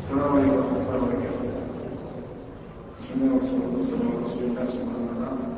السلام عليكم ورحمة الله وبركاته. بسم الله والصلاة والسلام على رسول الله سبحانه وتعالى.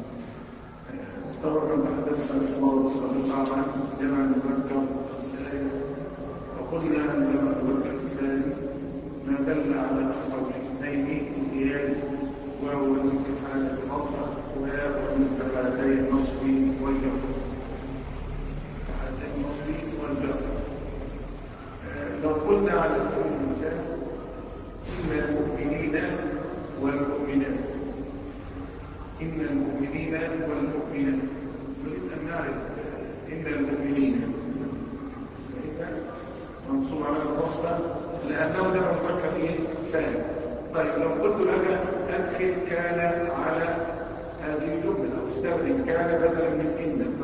طبعا تحدثنا في المرة السابقة عن جمع المذكر السالم، وقلنا أن جمع المذكر السالم ما دل على أكثر من اثنين زيادة، وهو من حالة الرفع ومن حالتي النصب والجر. حالتي النصب والجر لو قلنا على سبيل المثال إن المؤمنين والمؤمنات، إن المؤمنين والمؤمنات، نريد أن نعرف إن المؤمنين منصوب على الوصلة لأنه ده مفكر إيه؟ سالم. طيب لو قلت لك أدخل كان على هذه الجملة أو استخدم كان بدلا من إن،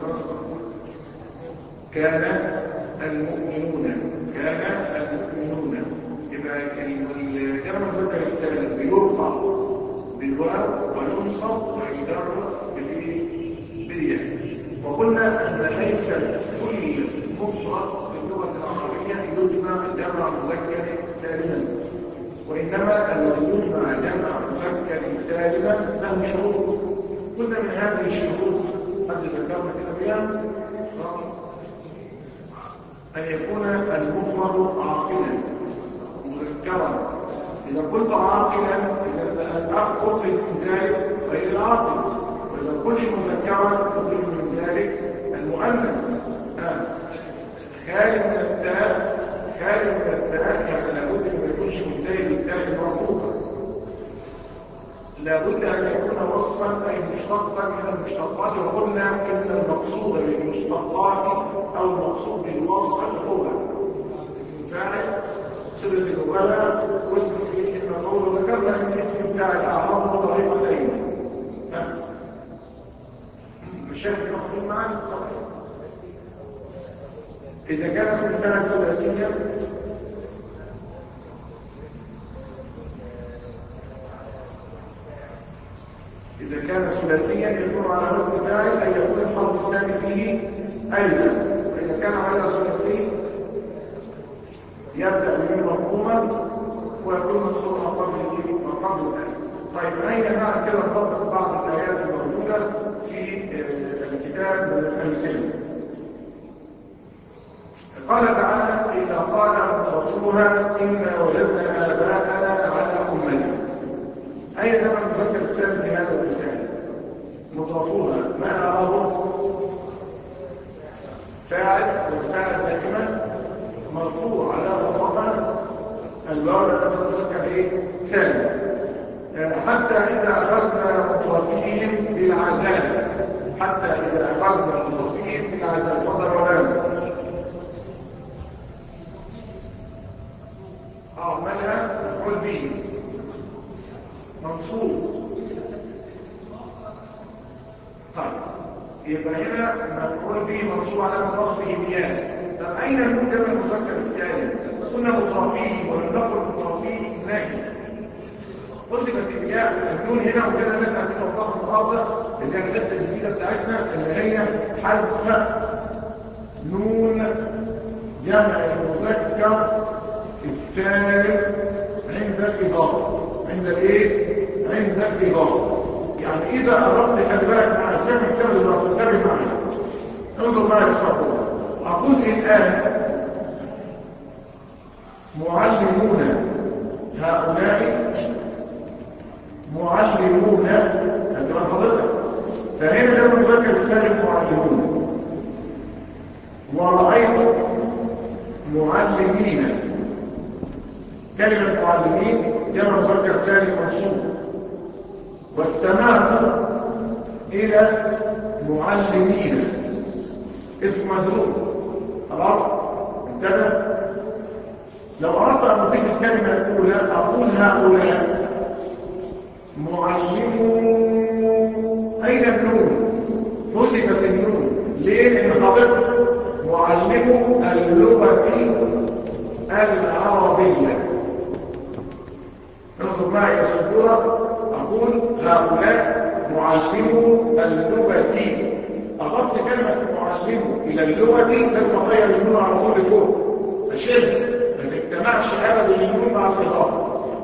كان المؤمنون، كان المؤمنون، يبقى الجمع المذكر السالم بيرفع بالواو وينصب ويجر بالياء. وقلنا أن ليس كل مفرد في اللغة العربية يجمع جمع مذكر سالما، وإنما الذي يجمع جمع مذكر سالما له شروط. قلنا من هذه الشروط قد ذكرنا كده بها أن يكون المفرد عاقلا مذكرا. إذا قلت عاقلا إذا الأخ أخرج من ذلك غير العاقل، وإذا قلت مذكرا أخرج من ذلك المؤنث. خالي من التاء، خالي من التاء يعني لابد أن ما يكونش منتهي بالتاء المربوطة، لابد أن يكون وصفا أي مشتقا من المشتقات. وقلنا إن المقصود بالمشتقات أو المقصود بالوصف اللغة اسم فاعل، صلة الولاء، واسم فيه المفعول. وذكرنا أن اسم فاعل أعرض بطريقتين. مشاهد مفهوم معنا؟ إذا كان اسم فاعل ثلاثيا إذا كان ثلاثيا يكون على وزن فاعل أي يكون الحرف الثاني فيه ألفا، وإذا كان على ثلاثي يبدأ بمن مفهوما ويكون منصوبا قبل الألف. طيب أين نعرف كده نطبق بعض الآيات الموجودة في الكتاب من الأمثلة؟ قال تعالى: إذا قال رسولها إنا وجدنا آباءنا على أمة. أين نرى المذكر السالم في هذا المثال؟ مضافوها ما أراه فاعل، والفاعل دائما مرفوع على رفعه الواو لأنه المذكر ايه؟ سالم. حتى إذا أخذنا مضافيهم بالعذاب، حتى إذا أخذنا مضافيهم بالعذاب فضربناه منها مفعول به منصوب. طيب يبقى هنا مفعول به منصوب على نصبه بيان. طب أين النون جمع المذكر السالم؟ قلنا مضافيه، ولم نقل مضافيه نهي، حذفت الياء النون هنا. وكده الناس عايزين نوضحها النهارده اللي هي الحته الجديده بتاعتنا اللي هي حذف نون جمع المذكر السالم عند الإضافة. عند الايه؟ عند الإضافة. يعني إذا أردت خلي بالك مع سامي الكلمة اللي هتنتبه معايا، انظر معي بصراحة. أقول الآن معلمون هؤلاء، معلمون هتبقى حضرتك، فهنا ده المذكر السالم معلمون. ورأيت معلمين، كلمة معلمين جمع مذكر سالم منصوب. واستمعت إلى معلمين اسم مجرور. خلاص انتبه. لو أردت أن أضيف الكلمة الأولى أقول هؤلاء معلمون. أين النون؟ حذفت النون. ليه؟ لأن حضرتك معلم اللغة العربية. انظر معي يا سبورة. أقول هؤلاء معلمو اللغة. أضفت كلمة معلمو إلى اللغة لازم أغير النون على طول لفوق. الشيء ما تجتمعش أبدا النون مع الإضافة.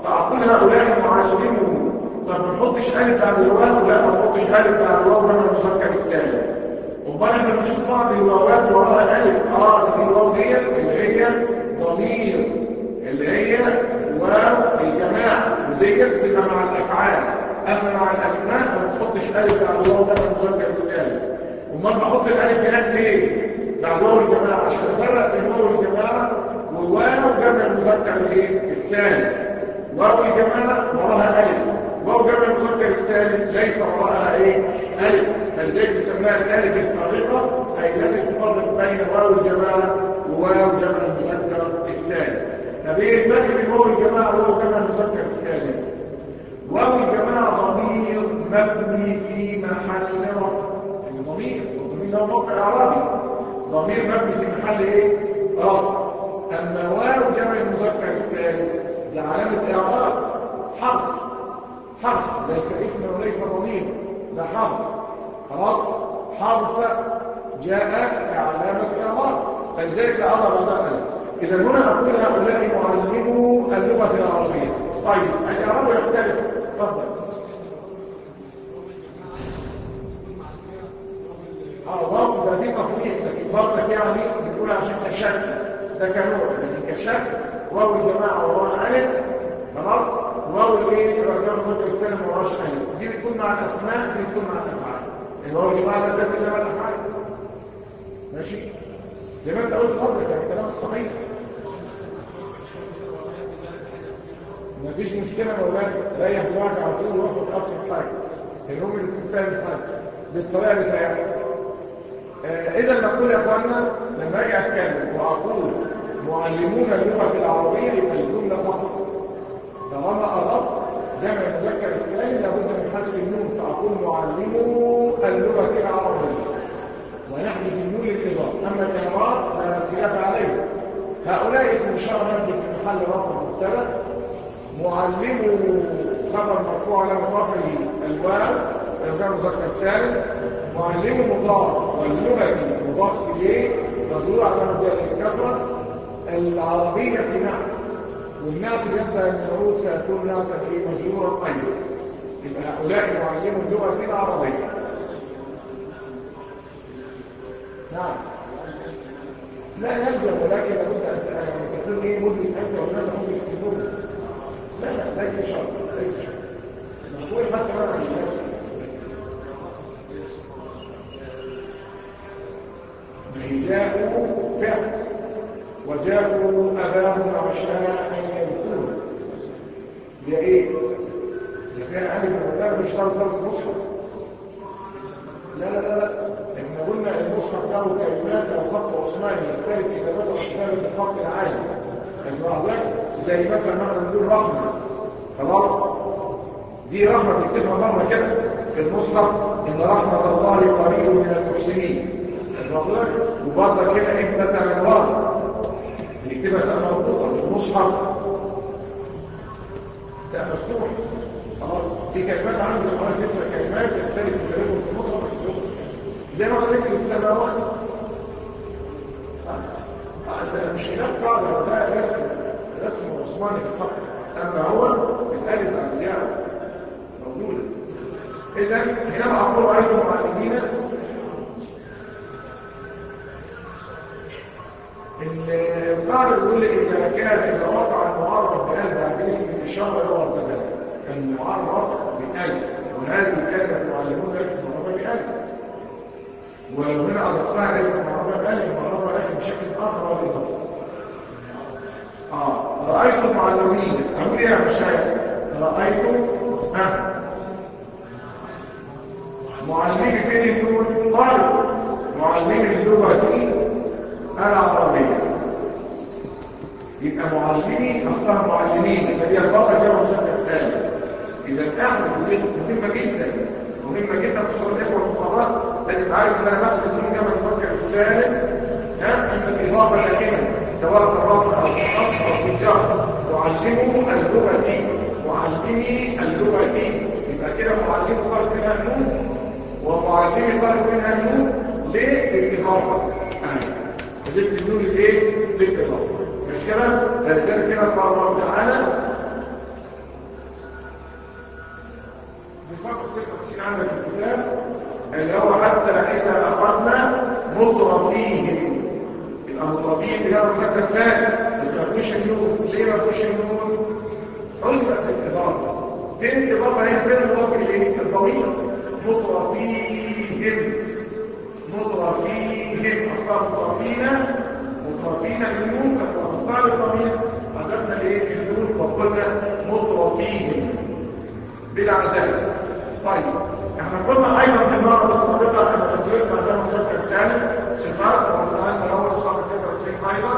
فأقول هؤلاء معلمه. طب ما نحطش ألف بعد الواو؟ لا، ما نحطش ألف بعد الواو جمع المذكر السالم. امال احنا بنشوف بعض الواوات وراها ألف. دي الواو ديت اللي هي ضمير، اللي هي واو الجماعة، وديت بتبقى مع الأفعال. أما مع الأسماء ما بتحطش ألف بعد الواو جمع المذكر السالم. امال بحط الألف هناك ليه؟ بعد واو الجماعة عشان أفرق بين واو الجماعة وواو جمع المذكر السالم. واو الجماعة وراها ألف، واو جمع المذكر السالم ليس وراءها ألف، فلذلك بنسميها الألف الفارقة، أي التي تفرق بين واو الجماعة وواو جمع المذكر السالم. طب ايه الفرق بين واو الجماعة وواو جمع المذكر السالم؟ واو الجماعة ضمير مبني في محل رفع. الضمير له موقع إعرابي، ضمير مبني في محل رفع. أما واو جمع المذكر السالم ده علامة إعراب، حرف ليس اسم وليس ضمير، ده حرف. خلاص، حرف جاء كعلامة إعراب، فلذلك أضع بعدها ألف. إذا هنا أقول هؤلاء معلمو اللغة العربية. طيب الإعراب يختلف. تفضل. واو ده في تفريق، لكن برضك يعني بنقول عشان كشكل ده كنوع، لكن كشكل واو الجماعة وراها ألف. خلاص، واو الرجال المذكر السالم وراش ألف، دي بتكون مع الأسماء، دي بتكون مع الأفعال. الواو الجماعة لا تدل مع الأفعال. ماشي؟ زي ما أنت قلت برضك، يعني كلامك صحيح. مفيش مشكلة يا مولانا، ريح دماغك على طول واحفظ أبسط حاجة. الروم اللي تكون فاهم حاجة بالطريقة بتاعتك. إذا نقول يا إخواننا لما أجي أتكلم وأقول معلمون اللغة العربية يبقى الجملة فقط. طالما أضفت جمع المذكر السالم لابد من حذف النون، فأقول معلمو اللغة العربية ونحذف النون للإضافة. أما الإعراب لا خلاف عليه. هؤلاء اسم إشارة مبني في محل رفع مبتدأ، معلمو خبر مرفوع على رفعه الواو جمع المذكر السالم، معلمو مضاف واللغة مضاف إليه مجرور على الكسرة. العربية في نعت، والنعت يبدأ من العروض فيكون نعتا مجرورا أيضا. يبقى هؤلاء معلمو اللغة العربية. نعم، لا يلزم، ولكن لابد أن تكون مدة أنت والناس هم يكتبون. لا ليس شرط، ليس شرط. نقول حتى أنا عن نفسي جاءوا فعل وجاءوا أباهم عشاء يبكون. هي إيه؟ فيها ألف ولا مش شرط ضرب المصحف؟ لا احنا قلنا المصحف له كلمات أو خط عثماني يختلف كتابته واختلاف الخط العالي. اسمع ذلك زي مثلا ما نقول رحمة. خلاص، دي رحمة بتكتبها مرة كده في المصحف إن رحمة الله قريب من المحسنين. وبرضه كده ابنة عمران بنكتبها مربوطة في المصحف ده مفتوح. خلاص، في كلمات عندي حوالي 9 كلمات تختلف كتابتهم في المصحف مفتوح. زي ما قلت السماوات مش خلاف قاعدة، ده رسم عثماني في الخط. أما هو الألف أرجاء موجودة. إذا حينما أقول رأيتم معلمين، القاعدة تقول إذا وقع المعرف بألف بعد اسم الإشارة يعرف بدلا. المعرف بألف، وهذه كلمة معلمون اسم معرفة بألف، ولو هنا أضفتها اسم معرفة بألف معرفة لكن بشكل آخر والإضافة. رأيتم معلمين، أقول يا مشايخ رأيتم معلمين فين النون؟ طالب معلمين اللغة دي العربية. يبقى معلمين أصلها معلمين، فهي البقى جمع مذكر سالم. إذا أحذف مهمة جدا في صورة الإخوة والفقراء، لازم تعرف إن أنا بحذف من جمع المذكر السالم عند الإضافة دائما سواء في الرفع أو في النصب أو في الجر. معلموا اللغة دي، معلمي اللغة دي، يبقى كده معلموا طالب منها النون ومعلمي طالب منها النون. ليه؟ بالإضافة. زدت النون بالإضافة. مش كده؟ فلذلك كده قال الله تعالى عندك الكتاب اللي هو حتى إذا أخذنا مطرفيهم، يبقى مطرفيهم اللي هو مذكر سالم، بس ما فيهوش النون. ليه ما فيهوش النون؟ حسبة الإضافة. فين الإضافة هنا؟ فين الإضافة اللي الضمير؟ مطرفيهم، مطرفيهم أصلا مطرفين النون كما الضمير حذفنا الايه النون وقلنا مطرفيهم بالعزاء. طيب احنا قلنا ايضا في المره السابقه ان تزويد ما دام مذكر سالم صفات، وقلنا ان هو صفه 96 ايضا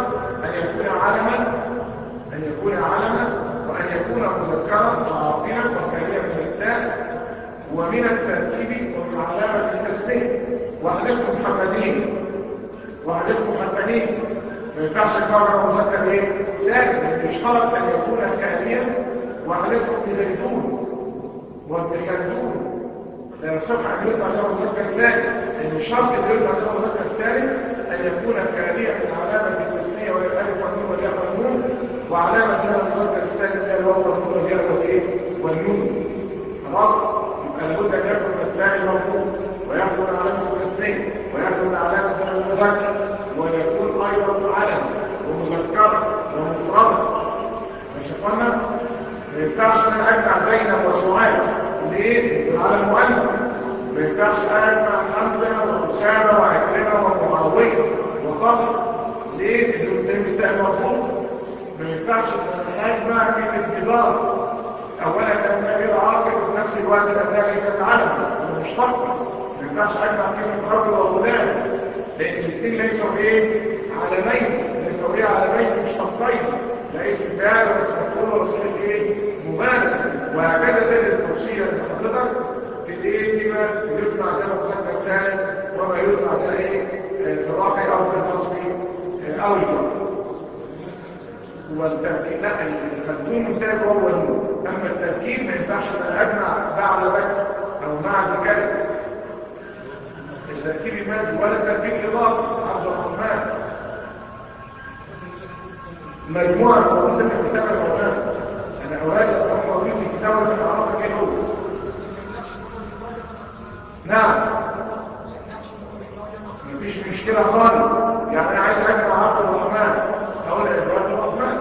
ان يكون علما وان يكون مذكرا وعاقلا وخاليا من التاء ومن التركيب ومن علامه التسنيه. واحد اسمه محمدين، واحد اسمه حسنين، ما ينفعش يكون مذكر ايه سالم، لان يشترط ان يكون خاليا. واحد اسمه ابن زيدون وابن خلدون، لا يصح ان يطلع له مذكر سالم، لان الشرط اللي يطلع له مذكر سالم ان يكون خاليا من علامه التسنيه وهي الالف والنون والياء والنون، وعلامه هذا المذكر السالم هي الواو والنون والياء والايه والنون. خلاص، يبقى لابد ان يكون التاء المربوط ويكون علامه التسنيه ويكون علامه المذكر ويكون ايضا علم ومذكر ومفرد. مش قلنا ما ينفعش ان اجمع زينب وسعاد، ليه؟ على المؤنث. ما ينفعش اجمع حمزه واسامه وعكرمه ومعاويه وطلق، ليه؟ الاثنين بالتاء المفروض. ما ينفعش ان اجمع كلمه جدار، اولا لانها غير عاقل وفي نفس الوقت لانها ليست علم مشتقه. ما ينفعش اجمع كلمه رجل وغلام، لان الاثنين ليسوا ايه؟ علمين، ليسوا ايه؟ علمين مشتقين، لا اسم فاعل ولا اسم مفعول ولا صيغه ايه؟ مبالغه. وهكذا تجد التفصيل لحضرتك في الايه؟ فيما يطلع ده مذكر سالم وما يطلع ده ايه؟ في الرفع او في النصب او الجر. والتركيب لا، الخلدون منتهى هو النون، اما التركيب ما ينفعش ان اجمع بعد ذكر او مع ذكر. التركيب المازي ولا التركيب الاضافي. عبد الرحمن مجموعه موجوده في الكتاب المولانا، انا اوراق الرحمن موجود في الكتاب اللي اعرفك ايه هو. نعم مفيش مشكله خالص. يعني انا عايز اجمع عبد الرحمن اقول عبد الرحمن،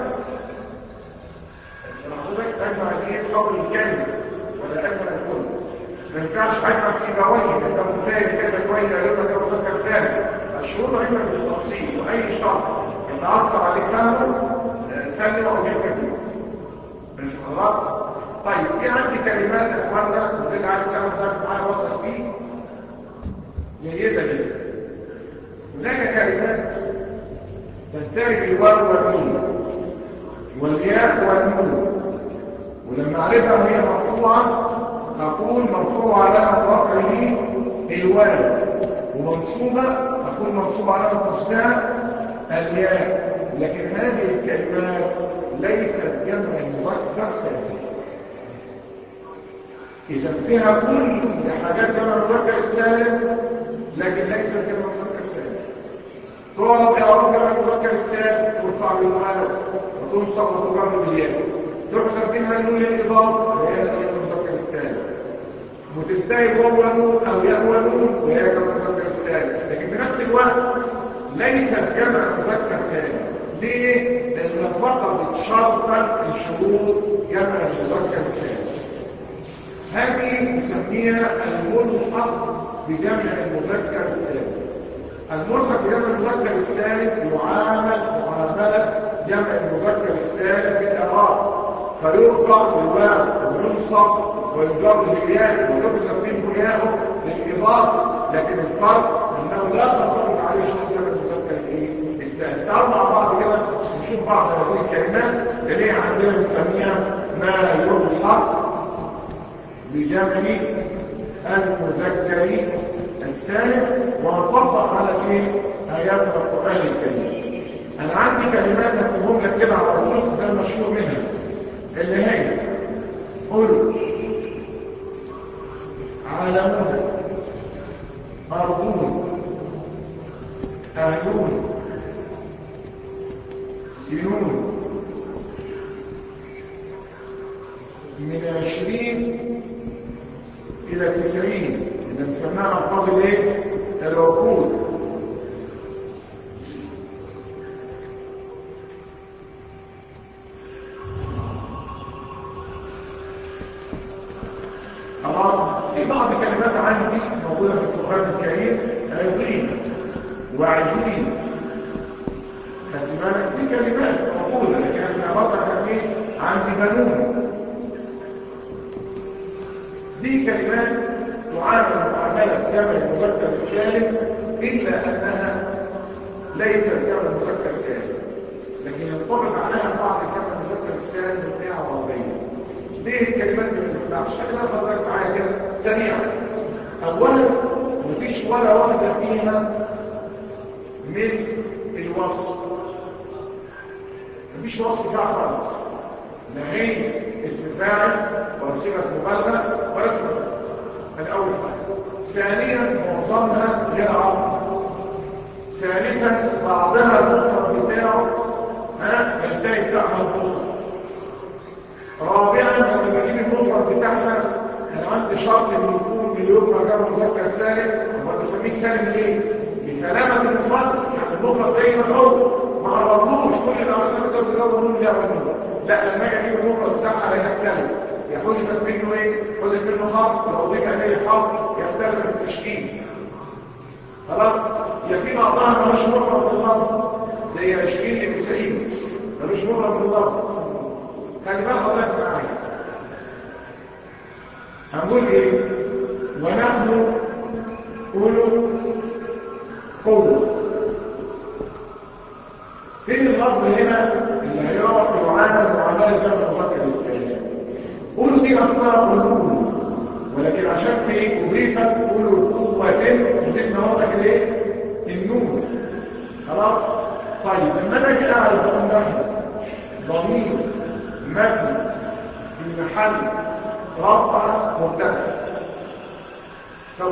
حضرتك اجمع ايه؟ صبر الكلمه ولا اجمع الكل. ما ينفعش اجمع سيبويه لانه منتهي بكلمه كويسه ايضا كمذكر سالم. الشروط علما بالتفصيل، واي شرط يتاثر عليك فهمه سلم او يكمل. مش حضرتك؟ طيب في عندي كلمات يا اخوانا وده اللي عايز تاخد معايا وقت فيه جيده جدا. هناك كلمات تنتهي بالواو والنون والياء والنون، ولما اعرفها وهي مرفوعه اقول مرفوع علامه رفعه الواو، ومنصوبه اقول منصوب علامه نصبها الياء. لكن هذه الكلمات ليست جمع مذكر سالم. اذا فيها كل حاجات جمع مذكر السالم لكن ليست جمع مذكر سالم. تعرف اعراب جمع المذكر السالم ترفع بالواو وتنصب وتجر بالياء، تحسب منها النون للاضافه وهي جمع المذكر السالم، وتنتهي واو ونون او ياء ونون وهي جمع المذكر السالم. لكن في نفس الوقت ليست جمع مذكر سالم. ليه؟ لأن فقدت شرطا من شروط جمع المذكر السالم. هذه نسميها الملحق بجمع المذكر السالم. الملحق بجمع المذكر السالم يعامل معاملة جمع المذكر السالم في الإعراب، فيرفع بالواو وينصب ويجر بالياء ويحذف منه ياءه للإضافة، لكن الفرق أنه لا تنطبق عليه شروط جمع المذكر السالم. تعالوا مع بعض كده نشوف بعض هذه الكلمات اللي هي عندنا بنسميها ما يلحق بجمع المذكر السالم، وهنطبق على آيات القرآن الكريم. أنا عندي كلمات هكتبهم لك كده على طول، ده المشهور منها اللي هي قل، عالمون، أرضون، أهلون، سنون، من 20 إلى 90 اللي بنسميها ألفاظ الإيه؟ العقود. خلاص. في بعض الكلمات عندي موجودة في القرآن الكريم عظيم وعزيم، خدت بالك؟ دي كلمات موجودة، لكن احنا برضه كان ايه؟ عندي بنون. دي كلمات تعامل معاملة جمع المذكر السالم، إلا أنها ليست جمع المذكر سالم، لكن ينطبق عليها بعض جمع المذكر السالم بالقيعة العربية. ليه الكلمات اللي ما تنفعش؟ كلمات حضرتك معايا كده سريعة. أولا مفيش ولا واحدة فيها من الوصف، مفيش وصف فيها خالص، لا هي اسم فاعل ولا صيغة مبالغة ولا اسم فاعل. الأول حاجة. ثانيا معظمها غير عربي. ثالثا بعضها المفرد بتاعه ينتهي بتاعها البطء. رابعا لما بجيب المفرد بتاعها انا عندي شرط انه يكون مليون جمع مذكر سالم. هو بسميه سالم ليه؟ لسلامة المفرد، يعني المفرد زي ما هو ما عرضوش كل الأعمال مثلا بيدور نون لا ونون. لا، لما اجي اجيب المفرد بتاعها هيختلف. يحذف منه ايه؟ حذف منه حرف، لو ضيف عليه حرف يختلف في التشكيل. خلاص؟ يا في بعضها ملوش مفرد باللفظ زي 20 ل 90 ملوش مفرد باللفظ. خلي بالك حضرتك معايا. هنقول ايه؟ ونحن أولو قوة. فين اللفظ هنا اللي هيقف يعامل معاملة جمع المذكر السالم؟ أولو دي أصلها قلوب، ولكن عشان في أضيفت أولو قوة زدنا وضعك الايه؟ النون. خلاص؟ طيب لما انا اجي اعرف بقول نحن ضمير مبني في محل رفع مبتدا. طب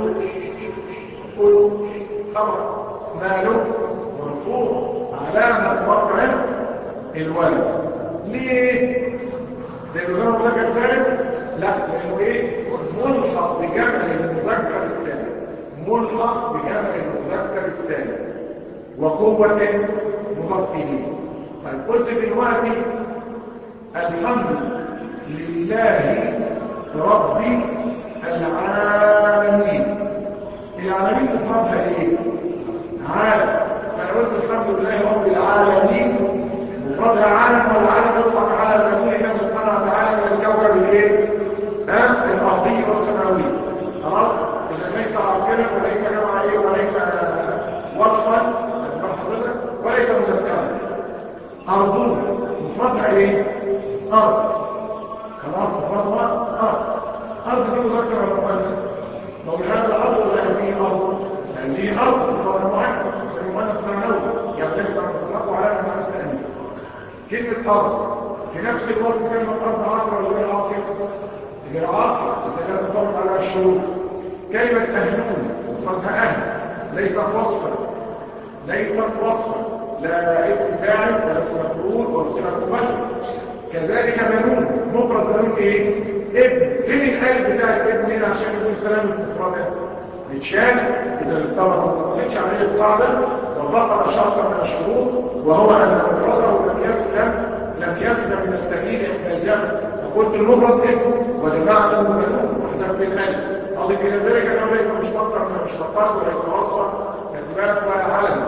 قولوا خبر ماله مرفوع علامة رفعه الواو. ليه؟ لأنه جمع مذكر سالم؟ لا، لأنه ايه؟ ملحق بجمع المذكر السالم، ملحق بجمع المذكر السالم وقوة مضاف إليه. طيب قلت دلوقتي الحمد لله رب العالمين. العالمين مفردها ايه؟ عالم. فانا قلت الحمد لله رب العالمين مفردها عالم، والعالم يطلق على مدلول الله سبحانه وتعالى من الكوكب الايه؟ الارضي والسماوي. خلاص؟ اذا ليس عاقلا وليس جمع ايه وليس وصفا وليس مذكرا. ارض مفردها ايه؟ ارض. خلاص؟ مفردها ارض. ارض دي مذكر ولا مؤنث؟ لو هذا ارض ولا هذه ارض؟ هذه ارض مفردها مؤنث، بس المؤنث معنوي، يعني ليس مطلق على معنى التانيث. كلمه ارض في نفس الوقت كلمه ارض عاقل ولا غير عاقل؟ غير عاقل، بس لا تنطبق على الشروط. كلمه اهلون مفردها اهل، ليست وصفا، ليست وصفا، لا اسم فاعل ولا اسم مفعول ولا صيغه مبالغه. كذلك بنون مفرد بنون ايه؟ ابن. فين الالف بتاع الابن هنا عشان يكون سلامه مفرده؟ متشال. اذا الطبقه ما طبقتش عليه القاعده وفقد شرطا من الشروط، وهو ان مفرده لم يسلم من التغيير عند الجمع. فقلت المفرد ابن وجمعته بنون وحذفت الالف. اضف الى ذلك انه ليس مشتقا من المشتقات وليس وصفا كاتبات ولا علم.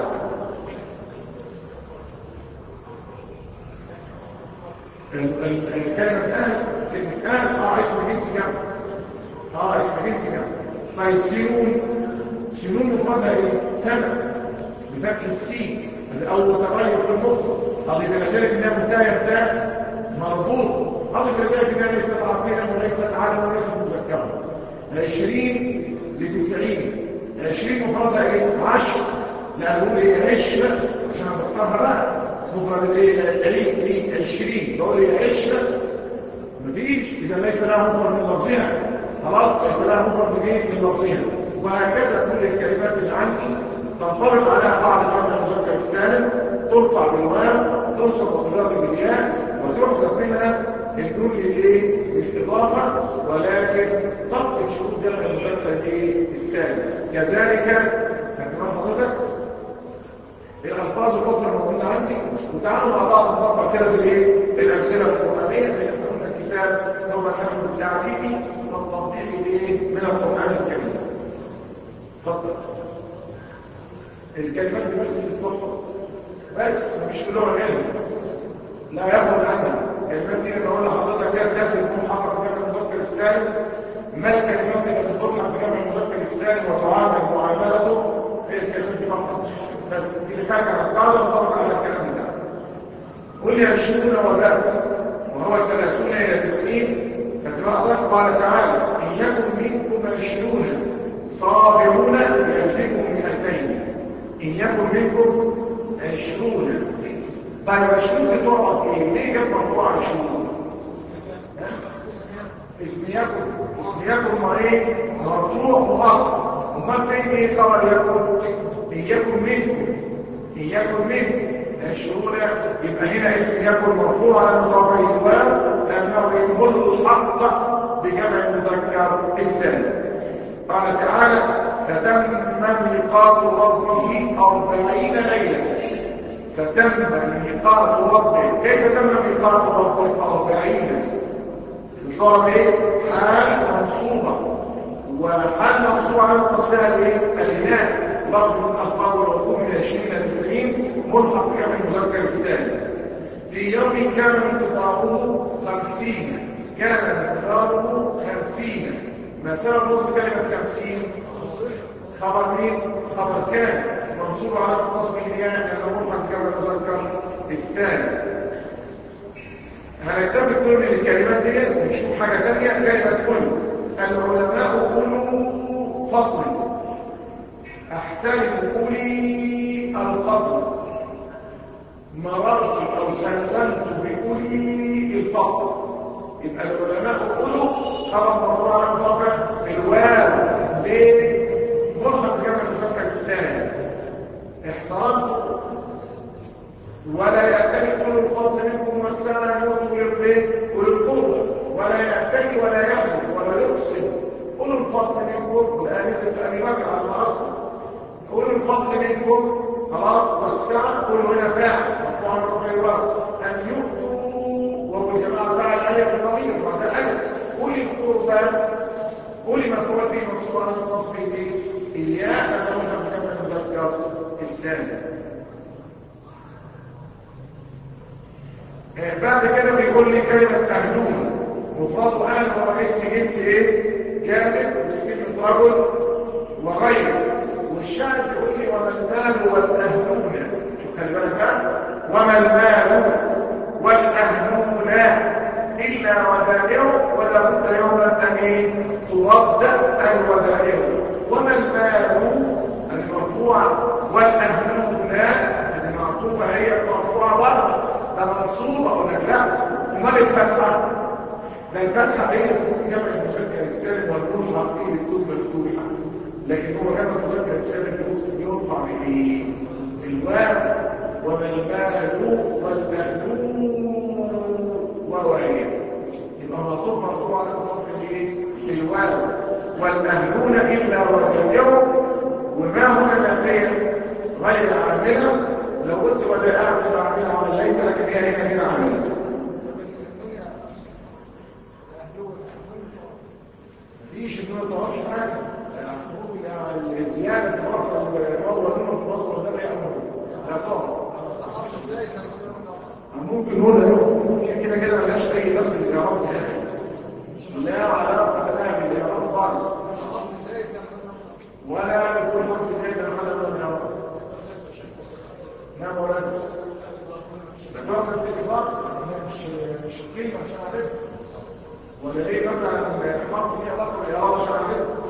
كلمة أهل، كلمة أهل اسم جنس جمع. اسم جنس جمع. طيب سنون مفردها ايه؟ سنة بفتح السين الأول تغير في المفرد. أضيف إلى ذلك إنها منتهية بتاع مربوط. أضيف إلى ذلك إنها ليست عاقلا وليست عالما وليست مذكرا. 20 ل 90. 20 مفردها ايه؟ 10. لا نقول ايه؟ 10 عشان بكسرها بقى. مفرد ايه 20 بقول ايه 10 مفيش. اذا ليس لها مفرد من لفظها. خلاص؟ ليس لها مفرد من ايه؟ من لفظها. وهكذا كل الكلمات اللي عندي تنطبق عليها بعض جمع المذكر السالم، ترفع بالواو، تنصب وتجر بالياء، وتحذف منها النون للايه؟ مش إضافة ولكن تفقد شروط جمع المذكر السالم. كذلك كما حضرتك الألفاظ الأخرى الموجودة عندي، وتعالوا مع بعض نطبق كده بالأمثلة القرآنية اللي احنا الكتاب هو نحن التعليمي والتطبيقي من القرآن الكريم. اتفضل. الكلمات دي بس بتتوفر بس مش في لغة علم، لا ياخد عنها الكلمات دي. لما اقول لحضرتك يا سيادة يكون حقق بجمع المذكر السالم، ما الكلمات اللي بتطلق بجمع المذكر السالم وتعامل معاملته؟ هي الكلمات دي فقط بس. دي اللي فاكر هتقال وطبق على الكلام ده. قل لي 20 وبات وهو 30 إلى 90. قال تعالى إن يكن منكم 20 صابرون يهلكم 200. إن يكن منكم 20. طيب 20 دي تعرف ايه؟ ليه جاب مرفوع 20؟ اسم يكن ما ايه؟ مرفوع مؤخر. امال فين ايه خبر يكن؟ ان يكن منكم 20 يبقى هنا اسم يكن مرفوع على مضاف الواو لانه يمل الحق بجمع المذكر السالم. قال تعالى فتم ميقات ربه 40 ليله. فتم ميقات ربه. كيف تم ميقات ربه 40؟ الضرب ايه؟ حال منصوبه، وحال منصوبه على تصفيها الايه؟ الهاء. لفظ من الفاظ العقوم من 20 الى 90 ملحق بجمع المذكر السالم. في يوم كان مقداره 50. كان مقداره 50. ما سبب نصب كلمه 50؟ خبر مين؟ خبر كان منصوب على نصب الياء لانه ملحق بجمع المذكر السالم. هنكتب كل الكلمات دي ونشوف حاجه ثانيه. كلمه كل العلماء كلوا فضل. احترم اولي الفضل. مررت او سلمت باولي الفضل. يبقى العلماء كلوا خبر مرفوع على الرفع الواو. ليه؟ ملحق بجمع المذكر السالم. احترمت ولا يأتي كل الفضل منكم والسنة يؤتوا للقربى ولا يأتي ولا يحدث ولا يقسم أولو الفضل منكم. لا نزل في أبي بكر على الأصل. أولو الفضل منكم خلاص. والسنة كل هنا فاعل مرفوع من رفع الواو. أن يؤتوا وهو الجماعة فاعل ألف بضمير وهذا ألف. أولي القربى أولي مفعول به منصوب على النصب الياء لأنه كما المذكر السالم. بعد كده بيقول لي كلمة أهلون مفرد أهل هو اسم جنس ايه؟ جامد زي كلمة رجل وغيره. والشاعر بيقول لي وما المال والأهلون. شوف خلي بالك بقى. وما المال والأهلون إلا ودائعه ولا بد يوما أن ترد الودائع. وما المال المرفوع والأهلون المعطوفة هي المرفوعة برضه ده منصوبة. أقول لك لا. امال الفتحة؟ ده الفتحة هي تكون جمع المذكر السالم والملحق فيه بتكون مفتوحة. لكن هو جمع المذكر السالم يرفع بايه؟ الواو. وما المال والأهلون وغيره. يبقى معطوف مرفوع على مضاف الايه؟ الواو. والأهلون إلا ودائعه. وما هنا نافية غير عاملة. لو قلت ودائعه تبقى عاملة عمل ليس لكن هي هنا غير عاملة. مفيش ان ما تعرفش حاجه. الزياده في الرفع الواو والنون في الوصف ده بيعمل لا طبعا. ممكن نقول ممكن كده ملهاش اي دخل بالاعراب نهائي. لا علاقه لها بالاعراب خالص. ولا بكل حرف زائد على الاعراب. نعم ولا لا تقصد بالاضافه مش الكلمه عشان اعرفها. ولا ايه مثلا حرف ليه علاقه بالاعراب عشان اعرفها.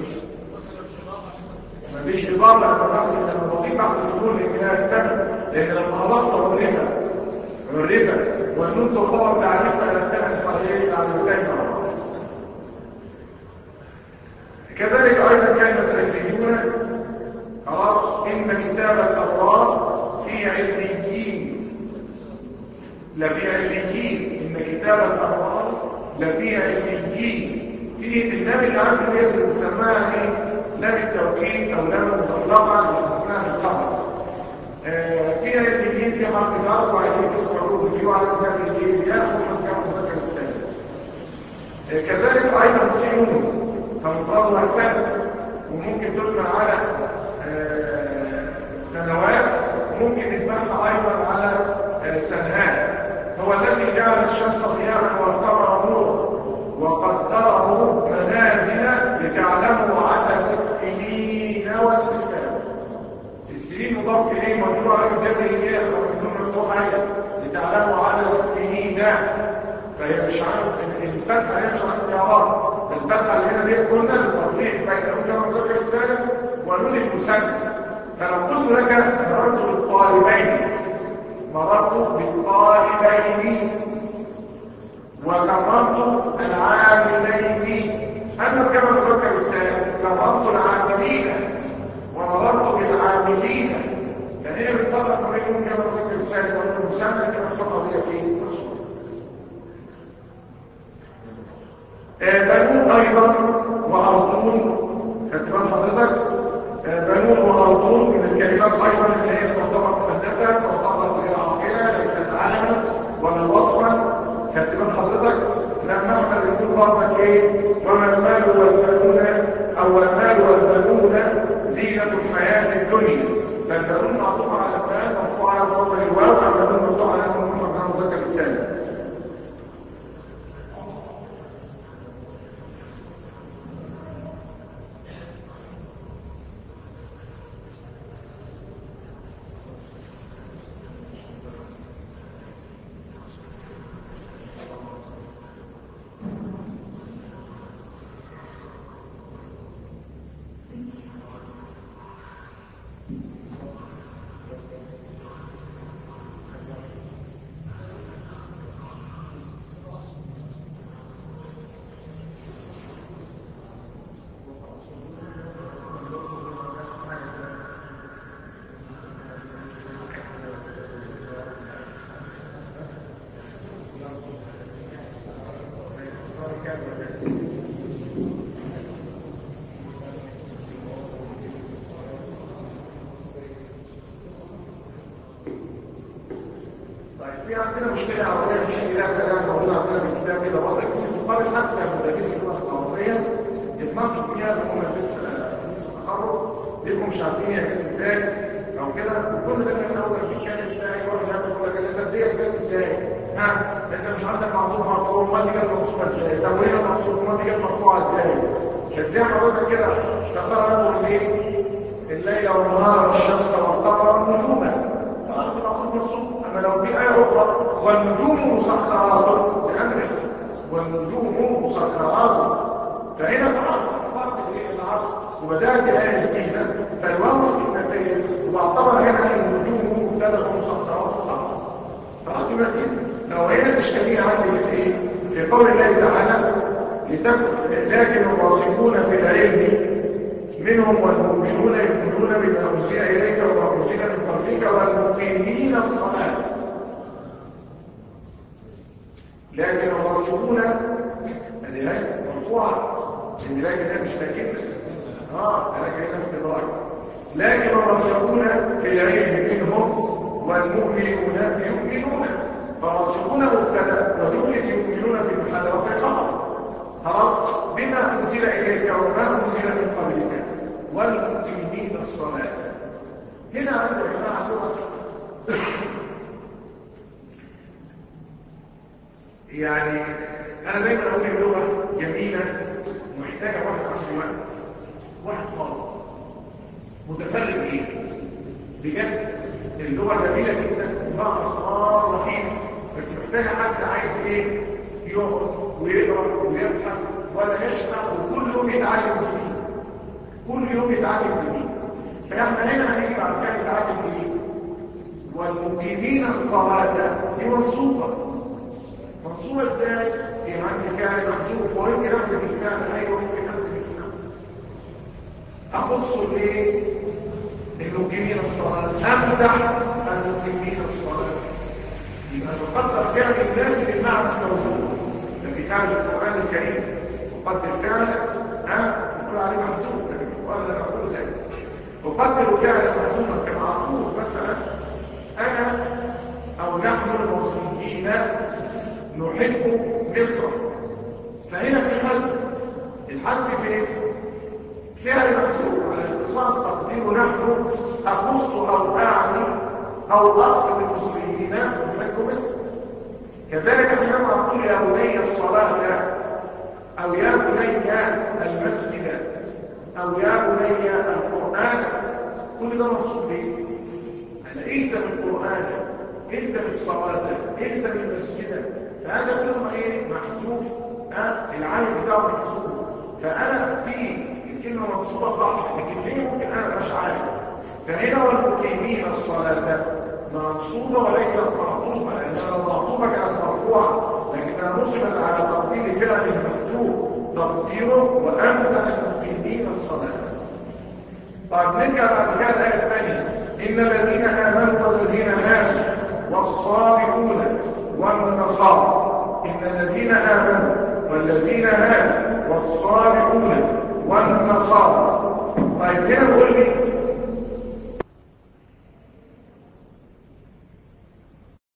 مفيش اضافه لما بضيف بحث النون لانها الثمن. لان لما اضفت الربا والنون تعتبر تعريفها الى الثمن الطبيعي على الكلمه. كذلك ايضا كلمه علميون. خلاص. ان كتاب الابرار في عليين. لا في عليين. ان كتاب الابرار لا فيها عليين. في اللام اللي عندي ديت اللي بنسميها ايه؟ لام التوكيد او لام المطلقه اللي بنسميها الخبر. فيها عليين، فيها حرف جر وعليه اسم معروف، فيه على مكان الجيل ياخذ مكان مذكر السالم. كذلك ايضا سنون فمفردها سادس، وممكن تبنى على سنوات، وممكن يتبنى ايضا على سنهات. هو الذي جعل الشمس ضياء والقمر نورا وقدره منازل لتعلموا عدد السنين والحساب. السنين مضاف اليه مجرور عليه الجزريه ومن مفتوح عليه لتعلموا عدد السنين، فهي مش عارف الفتحه، هي مش عارف الاعراب. الفتحه اللي هنا دي قلنا التفريق بين الجمع المذكر السالم والنون المثنى. فلو قلت لك مررت بالطالبين، مررت بالطالبين وكرمت العاملين، اما الجمع المذكر السالم كرمت العاملين ومررت بالعاملين، فهنا بنطلق بين الجمع المذكر السالم والنون المثنى كما سبق لي في بنون ايضا وارضون. خدت بال حضرتك؟ بنون وارضون من الكلمات ايضا اللي هي تعتبر مؤنثه، تعتبر غير عاقله، ليست علما ولا وصفا. خدت بال حضرتك؟ لما احنا بنقول برضك ايه؟ وما المال والبنون او المال والبنون زينه الحياه الدنيا، فالبنون معطوف على المال مرفوع على ضمير الواو، اما البنون مرفوع على المذكر السالم. في عندنا مشكله عربيه مش لها سريعا موجوده عندنا في الكتاب كده برضه، في تقارن حتى مدرسي اللغه العربيه يتناقشوا فيها اللي هم لسه التخرج، بيبقوا مش عارفين هي جت ازاي او كده، وكل ده من اول بيتكلم فيها اي واحد يقول لك انت دي جت ازاي؟ انت مش عندك معطوف مرفوع، امال دي جت منصوبه ازاي؟ طب وهنا المقصود امال دي جت مرفوعه ازاي؟ كانت زي حضرتك كده سخر لكم الليل والنهار والشمس والقمر والنجوم، خلاص المعطوف منصوب. اما لو في ايه اخرى والنجوم مسخرات بامره، والنجوم مسخرات، فهنا خلاص اعتبرت العصر وبدات الايه جديده، فالواو استثنائيه واعتبر هنا النجوم مبتدا ومسخرات خلاص. يبقى كده لو هنا الاشكاليه عندي في ايه؟ في قول الله تعالى لكن الراسخون في العلم منهم والمؤمنون يؤمنون بما انزل اليك وما انزل من قبلك والمقيمين الصلاه. لكن الراسخون هذه مرفوعه، ان لكن مش لكن لكن هنا استدراك. لكن الراسخون في العلم منهم والمؤمنون يؤمنون، فالراسخون مبتدا وجمله يؤمنون في المحل وفي خبر، خلاص، بما انزل اليك وما انزل من قبلك والمقيمين الصلاه. هنا عند يا جماعه اللغه يعني انا دايما اقول اللغه جميله ومحتاجه واحد عنده وقت، واحد فاضي متفرغ ليه بجد. اللغه جميله جدا وفيها اسرار رهيبه، بس محتاجه حد عايز ايه؟ يقعد ويقرا ويبحث ولا يشبع، وكل يوم يتعلم جديد، كل يوم يتعلم جديد. فاحنا هنا هنيجي بعد كده نتعلم جديد. والمقيمين الصلاه دي منصوبه ازاي؟ في عندي فعل محذوف ويمكن احذف الفعل، ايوه ممكن احذف الفعل، اخص ليه؟ المقيمين الصلاه، امدح المقيمين الصلاه، يبقى نقدر فعل الناس بالمعنى الموجود. لكن خارج القرآن الكريم وقدر فعلا نقول عليه محسوب، لكن القرآن لا نقول ذلك. وقدر فعلا محسوبا كما أقول مثلا أنا أو نحن المصريين نحب مصر، فهنا في حذف. الحذف في ايه؟ فعل محسوب على الاختصاص، تقديره نحن أخص أو أعني أو أقصد المصريين نحب مصر. كذلك حينما أقول يا بني الصلاة أو يا بني المسجد أو يا بني القرآن، كل ده مقصود به. أنا إلزم القرآن، إلزم الصلاة، إلزم المسجد، فهذا كله إيه؟ محذوف، العامل بتاعه محذوف. فأنا في الكلمة منصوبة صح، لكن ليه ممكن أنا مش عارف؟ فهنا والمقيمين الصلاة منصوبة وليست معطوفة، لأنها معطوفة كانت مرفوعة، لكنها نصبت على تقدير فعل محذوف تقديره وأنت المقيمين الصلاة. طيب نرجع بعد كده الآية الثانية، إن الذين آمنوا والذين هادوا والصابئون والنصارى. إن الذين آمنوا والذين هادوا والصابئون والنصارى. طيب هنا بقول لي